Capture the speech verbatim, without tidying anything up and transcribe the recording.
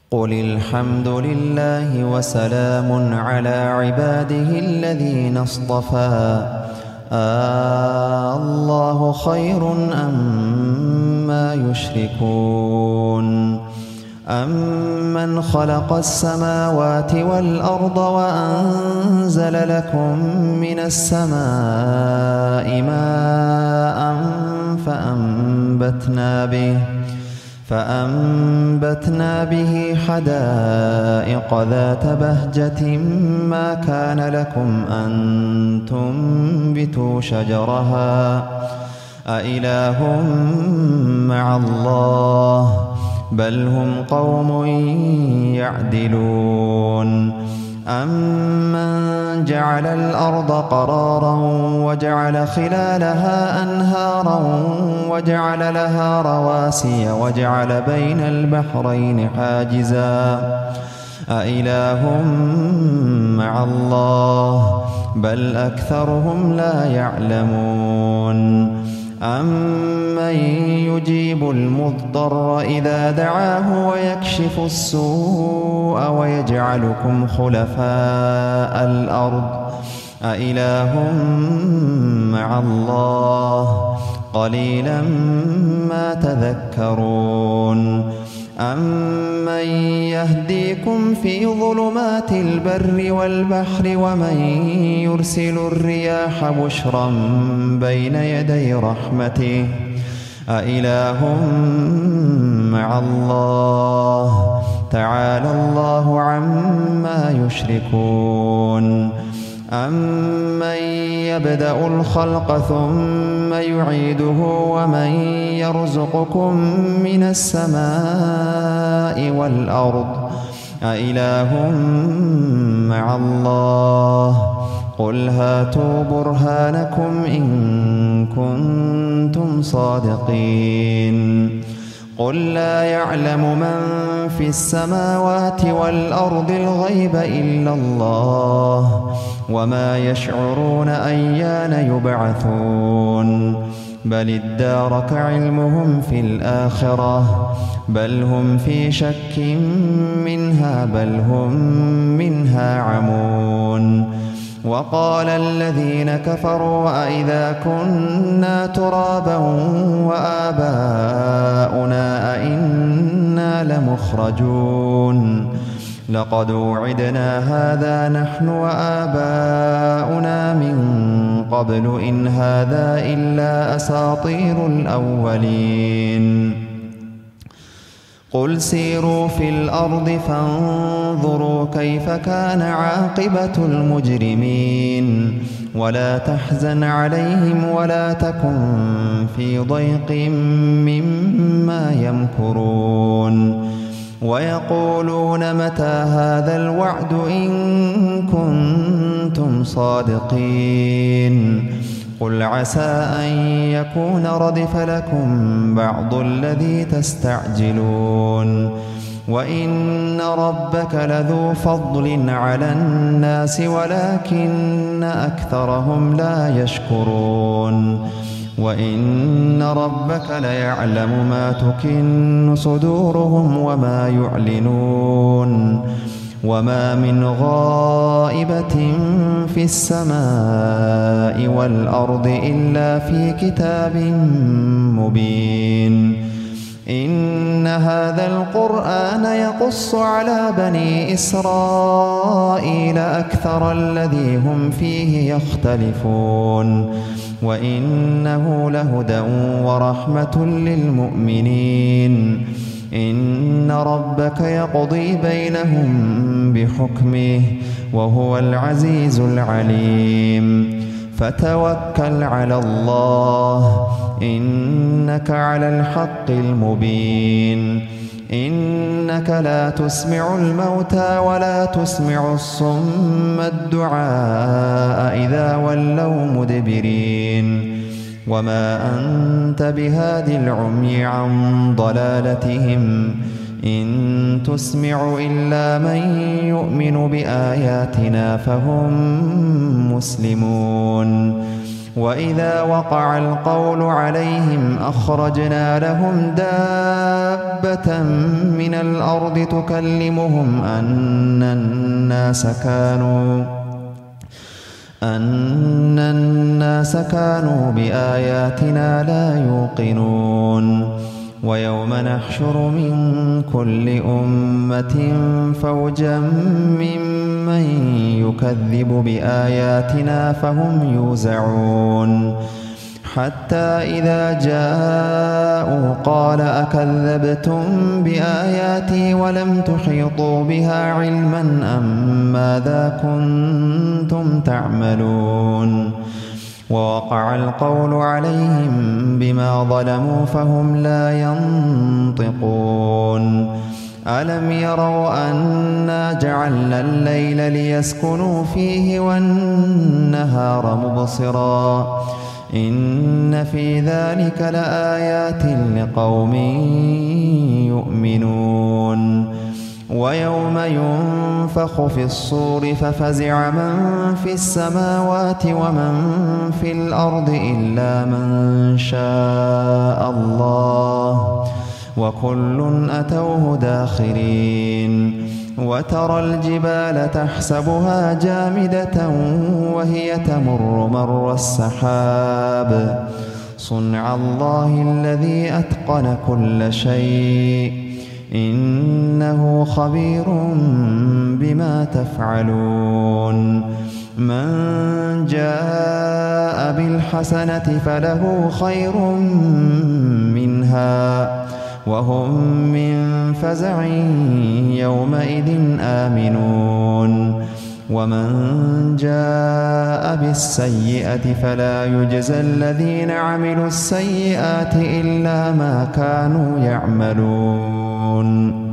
قل الحمد لله وسلام على عباده الذين اصطفى آه الله خير أما يشركون أمن خلق السماوات والأرض وأنزل لكم من السماء ماء فأنبتنا به فأنبتنا به حدائق ذات بهجة ما كان لكم أن تنبتوا شجرها أإله مع الله بل هم قوم يعدلون أمن جعل الأرض قرارا وجعل خلالها أنهارا وجعل لها رواسي وجعل بين البحرين حاجزا أإله مع الله بل أكثرهم لا يعلمون أمن يجيب المضطر إذا دعاه ويكشف السوء ويجعلكم خلفاء الأرض أإله مع الله قليلا ما تذكرون أمن يهديكم في ظلمات البر والبحر ومن يرسل الرياح بشرا بين يدي رحمته أإله مع الله تعالى الله عما يشركون أمن يبدأ الخلق ثم يعيده ومن يرزقكم من السماء والأرض أإله مع الله قل هاتوا برهانكم إن كنتم صادقين قل لا يعلم من في السماوات والأرض الغيب إلا الله وما يشعرون أيان يبعثون بل ادارك علمهم في الآخرة بل هم في شك منها بل هم منها عمون وقال الذين كفروا أئذا كنا ترابا وآباؤنا أئنا لمخرجون لقد وعدنا هذا نحن وآباؤنا من قبل إن هذا إلا أساطير الأولين قل سيروا في الأرض فانظروا كيف كان عاقبة المجرمين ولا تحزن عليهم ولا تكن في ضيق مما يمكرون ويقولون متى هذا الوعد إن كنتم صادقين قل عسى أن يكون ردف لكم بعض الذي تستعجلون وإن ربك لذو فضل على الناس ولكن أكثرهم لا يشكرون وإن ربك ليعلم ما تكن صدورهم وما يعلنون وما من غائبة في السماء والأرض إلا في كتاب مبين إن هذا القرآن يقص على بني إسرائيل أكثر الذي هم فيه يختلفون وإنه لهدى ورحمة للمؤمنين إن ربك يقضي بينهم بحكمه وهو العزيز العليم فتوكل على الله إنك على الحق المبين إنك لا تسمع الموتى ولا تسمع الصم الدعاء إذا ولوا مدبرين وما أنت بهاد العمي عن ضلالتهم إن تسمع إلا من يؤمن بآياتنا فهم مسلمون وإذا وقع القول عليهم أخرجنا لهم دابة من الأرض تكلمهم أن الناس كانوا أن الناس كانوا بآياتنا لا يوقنون ويوم نحشر من كل أمة فوجا ممن يكذب بآياتنا فهم يوزعون حتى إذا جاءوا قال أكذبتم بآياتي ولم تحيطوا بها علما أم ماذا كنتم تعملون ووقع القول عليهم بما ظلموا فهم لا ينطقون ألم يروا أنا جعلنا الليل ليسكنوا فيه والنهار مبصرا إن في ذلك لآيات لقوم يؤمنون ويوم ينفخ في الصور ففزع من في السماوات ومن في الأرض إلا من شاء الله وكل أتوه داخرين وترى الجبال تحسبها جامدة وهي تمر مر السحاب صنع الله الذي أتقن كل شيء إنه خبير بما تفعلون من جاء بالحسنة فله خير منها وهم من فزع يومئذ آمنون ومن جاء بالسيئة فلا يجزى الذين عملوا السيئات إلا ما كانوا يعملون